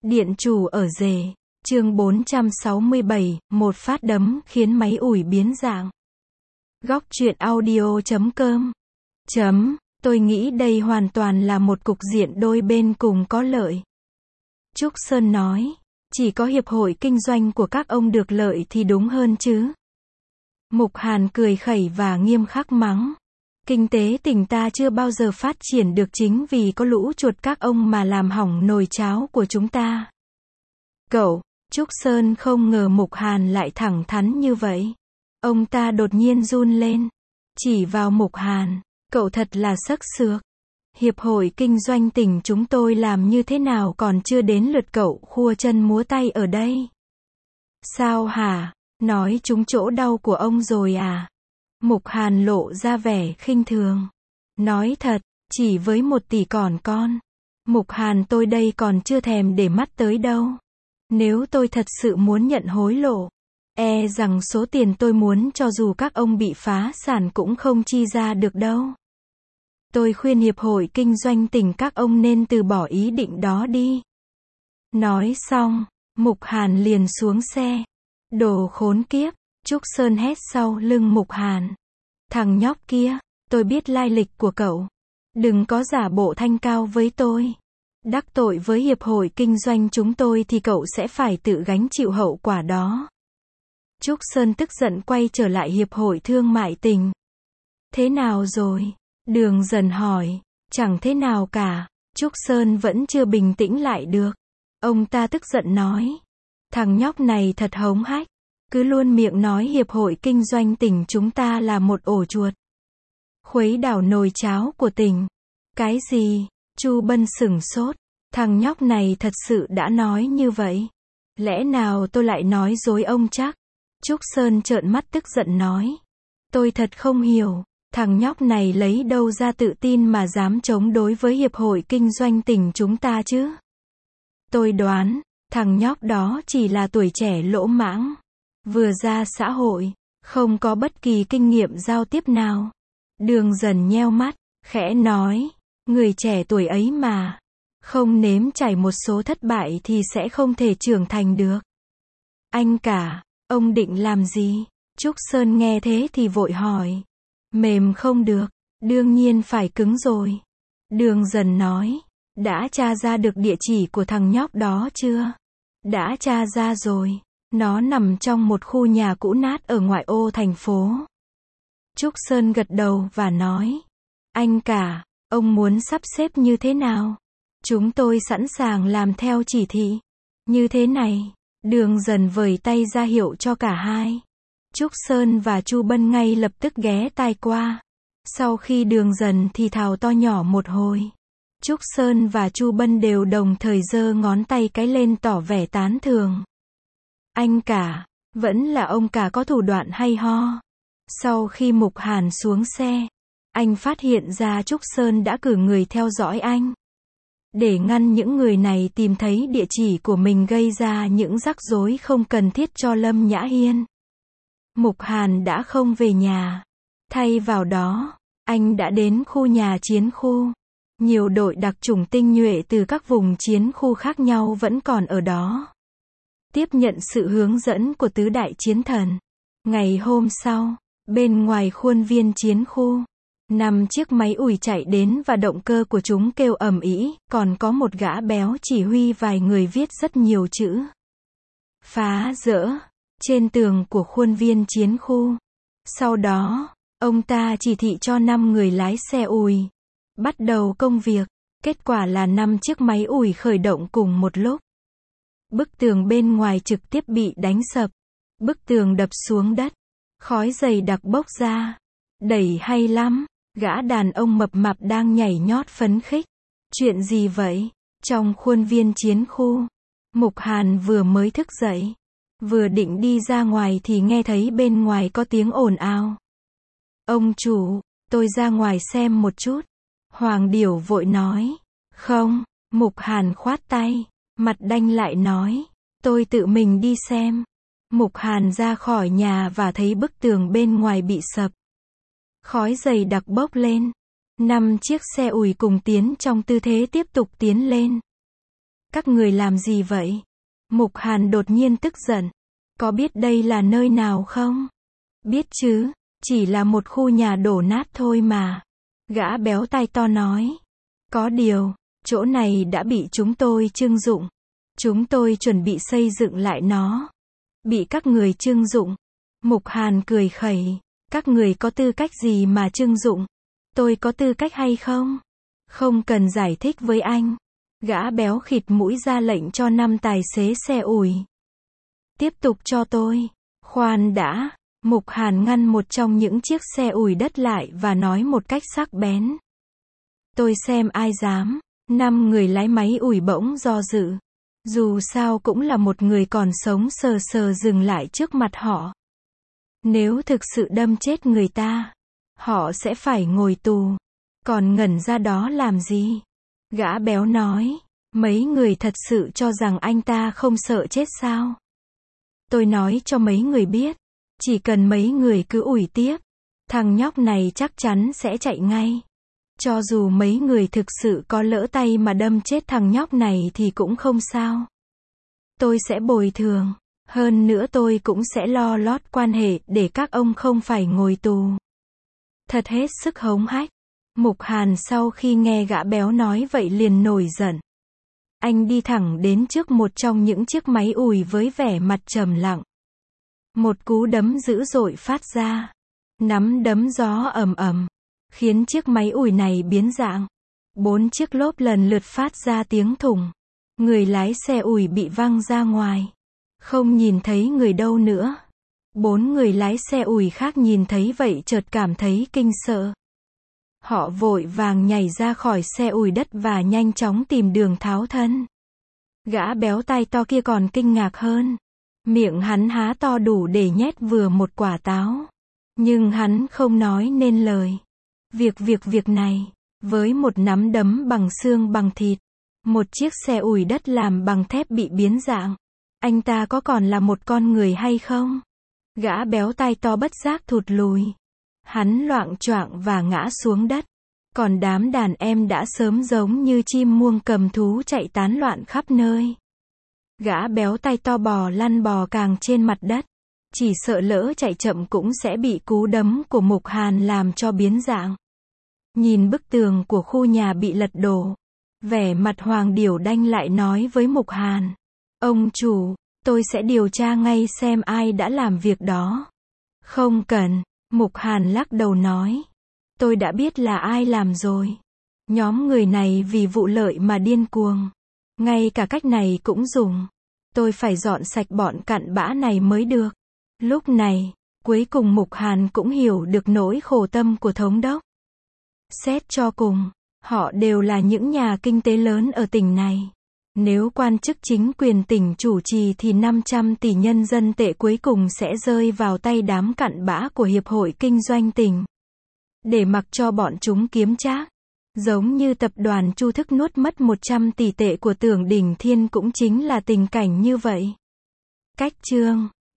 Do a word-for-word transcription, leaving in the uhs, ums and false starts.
Điện chủ ở rể. Chương bốn trăm sáu mươi bảy, một phát đấm khiến máy ủi biến dạng. Góc truyện audio chấm com. Chấm, tôi nghĩ đây hoàn toàn là một cục diện đôi bên cùng có lợi. Trúc Sơn nói, chỉ có hiệp hội kinh doanh của các ông được lợi thì đúng hơn chứ. Mục Hàn cười khẩy và nghiêm khắc mắng. Kinh tế tỉnh ta chưa bao giờ phát triển được chính vì có lũ chuột các ông mà làm hỏng nồi cháo của chúng ta. Cậu, Trúc Sơn không ngờ Mục Hàn lại thẳng thắn như vậy. Ông ta đột nhiên run lên. Chỉ vào Mục Hàn, cậu thật là xức xược. Hiệp hội kinh doanh tỉnh chúng tôi làm như thế nào còn chưa đến lượt cậu khua chân múa tay ở đây. Sao hả? Nói trúng chỗ đau của ông rồi à? Mục Hàn lộ ra vẻ khinh thường. Nói thật, chỉ với một tỷ còn con. Mục Hàn tôi đây còn chưa thèm để mắt tới đâu. Nếu tôi thật sự muốn nhận hối lộ, e rằng số tiền tôi muốn cho dù các ông bị phá sản cũng không chi ra được đâu. Tôi khuyên hiệp hội kinh doanh tỉnh các ông nên từ bỏ ý định đó đi. Nói xong, Mục Hàn liền xuống xe. Đồ khốn kiếp, Trúc Sơn hét sau lưng Mục Hàn. Thằng nhóc kia, tôi biết lai lịch của cậu. Đừng có giả bộ thanh cao với tôi. Đắc tội với hiệp hội kinh doanh chúng tôi thì cậu sẽ phải tự gánh chịu hậu quả đó. Trúc Sơn tức giận quay trở lại hiệp hội thương mại tỉnh. Thế nào rồi? Đường Dần hỏi. Chẳng thế nào cả. Trúc Sơn vẫn chưa bình tĩnh lại được. Ông ta tức giận nói. Thằng nhóc này thật hống hách. Cứ luôn miệng nói hiệp hội kinh doanh tỉnh chúng ta là một ổ chuột. Khuấy đảo nồi cháo của tỉnh. Cái gì? Chu Bân sửng sốt. Thằng nhóc này thật sự đã nói như vậy. Lẽ nào tôi lại nói dối ông chắc? Trúc Sơn trợn mắt tức giận nói. Tôi thật không hiểu. Thằng nhóc này lấy đâu ra tự tin mà dám chống đối với hiệp hội kinh doanh tỉnh chúng ta chứ? Tôi đoán, thằng nhóc đó chỉ là tuổi trẻ lỗ mãng. Vừa ra xã hội, không có bất kỳ kinh nghiệm giao tiếp nào. Đường Dần nheo mắt, khẽ nói. Người trẻ tuổi ấy mà. Không nếm trải một số thất bại thì sẽ không thể trưởng thành được. Anh cả, ông định làm gì? Trúc Sơn nghe thế thì vội hỏi. Mềm không được, đương nhiên phải cứng rồi. Đường Dần nói. Đã tra ra được địa chỉ của thằng nhóc đó chưa? Đã tra ra rồi. Nó nằm trong một khu nhà cũ nát ở ngoại ô thành phố. Trúc Sơn gật đầu và nói. Anh cả, ông muốn sắp xếp như thế nào? Chúng tôi sẵn sàng làm theo chỉ thị. Như thế này, Đường Dần vời tay ra hiệu cho cả hai. Trúc Sơn và Chu Bân ngay lập tức ghé tai qua. Sau khi Đường Dần thì thào to nhỏ một hồi. Trúc Sơn và Chu Bân đều đồng thời giơ ngón tay cái lên tỏ vẻ tán thưởng. Anh cả, vẫn là ông cả có thủ đoạn hay ho. Sau khi Mục Hàn xuống xe, anh phát hiện ra Trúc Sơn đã cử người theo dõi anh. Để ngăn những người này tìm thấy địa chỉ của mình gây ra những rắc rối không cần thiết cho Lâm Nhã Hiên. Mục Hàn đã không về nhà. Thay vào đó, anh đã đến khu nhà chiến khu. Nhiều đội đặc chủng tinh nhuệ từ các vùng chiến khu khác nhau vẫn còn ở đó. Tiếp nhận sự hướng dẫn của tứ đại chiến thần. Ngày hôm sau, bên ngoài khuôn viên chiến khu, năm chiếc máy ủi chạy đến và động cơ của chúng kêu ầm ĩ, còn có một gã béo chỉ huy vài người viết rất nhiều chữ. Phá rỡ, trên tường của khuôn viên chiến khu. Sau đó, ông ta chỉ thị cho năm người lái xe ủi. Bắt đầu công việc, kết quả là năm chiếc máy ủi khởi động cùng một lúc. Bức tường bên ngoài trực tiếp bị đánh sập. Bức tường đập xuống đất. Khói dày đặc bốc ra. Đẩy hay lắm. Gã đàn ông mập mạp đang nhảy nhót phấn khích. Chuyện gì vậy? Trong khuôn viên chiến khu, Mục Hàn vừa mới thức dậy. Vừa định đi ra ngoài thì nghe thấy bên ngoài có tiếng ồn ào. Ông chủ, tôi ra ngoài xem một chút. Hoàng Điểu vội nói. Không, Mục Hàn khoát tay. Mặt đanh lại nói. Tôi tự mình đi xem. Mục Hàn ra khỏi nhà và thấy bức tường bên ngoài bị sập. Khói dày đặc bốc lên. Năm chiếc xe ủi cùng tiến trong tư thế tiếp tục tiến lên. Các người làm gì vậy? Mục Hàn đột nhiên tức giận. Có biết đây là nơi nào không? Biết chứ, chỉ là một khu nhà đổ nát thôi mà. Gã béo tai to nói. Có điều, chỗ này đã bị chúng tôi trưng dụng. Chúng tôi chuẩn bị xây dựng lại nó. Bị các người trưng dụng. Mục Hàn cười khẩy. Các người có tư cách gì mà trưng dụng? Tôi có tư cách hay không? Không cần giải thích với anh. Gã béo khịt mũi ra lệnh cho năm tài xế xe ủi. Tiếp tục cho tôi. Khoan đã. Mục Hàn ngăn một trong những chiếc xe ủi đất lại và nói một cách sắc bén. Tôi xem ai dám. Năm người lái máy ủi bỗng do dự. Dù sao cũng là một người còn sống sờ sờ dừng lại trước mặt họ. Nếu thực sự đâm chết người ta, họ sẽ phải ngồi tù. Còn ngẩn ra đó làm gì? Gã béo nói. Mấy người thật sự cho rằng anh ta không sợ chết sao? Tôi nói cho mấy người biết. Chỉ cần mấy người cứ ủi tiếp, thằng nhóc này chắc chắn sẽ chạy ngay. Cho dù mấy người thực sự có lỡ tay mà đâm chết thằng nhóc này thì cũng không sao. Tôi sẽ bồi thường. Hơn nữa tôi cũng sẽ lo lót quan hệ để các ông không phải ngồi tù. Thật hết sức hống hách. Mục Hàn sau khi nghe gã béo nói vậy liền nổi giận. Anh đi thẳng đến trước một trong những chiếc máy ủi với vẻ mặt trầm lặng. Một cú đấm dữ dội phát ra. Nắm đấm gió ầm ầm, khiến chiếc máy ủi này biến dạng. Bốn chiếc lốp lần lượt phát ra tiếng thủng. Người lái xe ủi bị văng ra ngoài. Không nhìn thấy người đâu nữa. Bốn người lái xe ủi khác nhìn thấy vậy chợt cảm thấy kinh sợ. Họ vội vàng nhảy ra khỏi xe ủi đất và nhanh chóng tìm đường tháo thân. Gã béo tai to kia còn kinh ngạc hơn. Miệng hắn há to đủ để nhét vừa một quả táo. Nhưng hắn không nói nên lời. Việc việc việc này, với một nắm đấm bằng xương bằng thịt, một chiếc xe ủi đất làm bằng thép bị biến dạng. Anh ta có còn là một con người hay không? Gã béo tai to bất giác thụt lùi. Hắn loạng choạng và ngã xuống đất. Còn đám đàn em đã sớm giống như chim muông cầm thú chạy tán loạn khắp nơi. Gã béo tai to bò lăn bò càng trên mặt đất. Chỉ sợ lỡ chạy chậm cũng sẽ bị cú đấm của Mục Hàn làm cho biến dạng. Nhìn bức tường của khu nhà bị lật đổ, vẻ mặt Hoàng Điểu Đanh lại nói với Mục Hàn. Ông chủ, tôi sẽ điều tra ngay xem ai đã làm việc đó. Không cần, Mục Hàn lắc đầu nói. Tôi đã biết là ai làm rồi. Nhóm người này vì vụ lợi mà điên cuồng. Ngay cả cách này cũng dùng. Tôi phải dọn sạch bọn cặn bã này mới được. Lúc này, cuối cùng Mục Hàn cũng hiểu được nỗi khổ tâm của thống đốc. Xét cho cùng, họ đều là những nhà kinh tế lớn ở tỉnh này. Nếu quan chức chính quyền tỉnh chủ trì thì năm trăm tỷ nhân dân tệ cuối cùng sẽ rơi vào tay đám cặn bã của Hiệp hội Kinh doanh tỉnh. Để mặc cho bọn chúng kiếm trác. Giống như tập đoàn Chu Thức nuốt mất một trăm tỷ tệ của Tưởng Đỉnh Thiên cũng chính là tình cảnh như vậy. Cách chương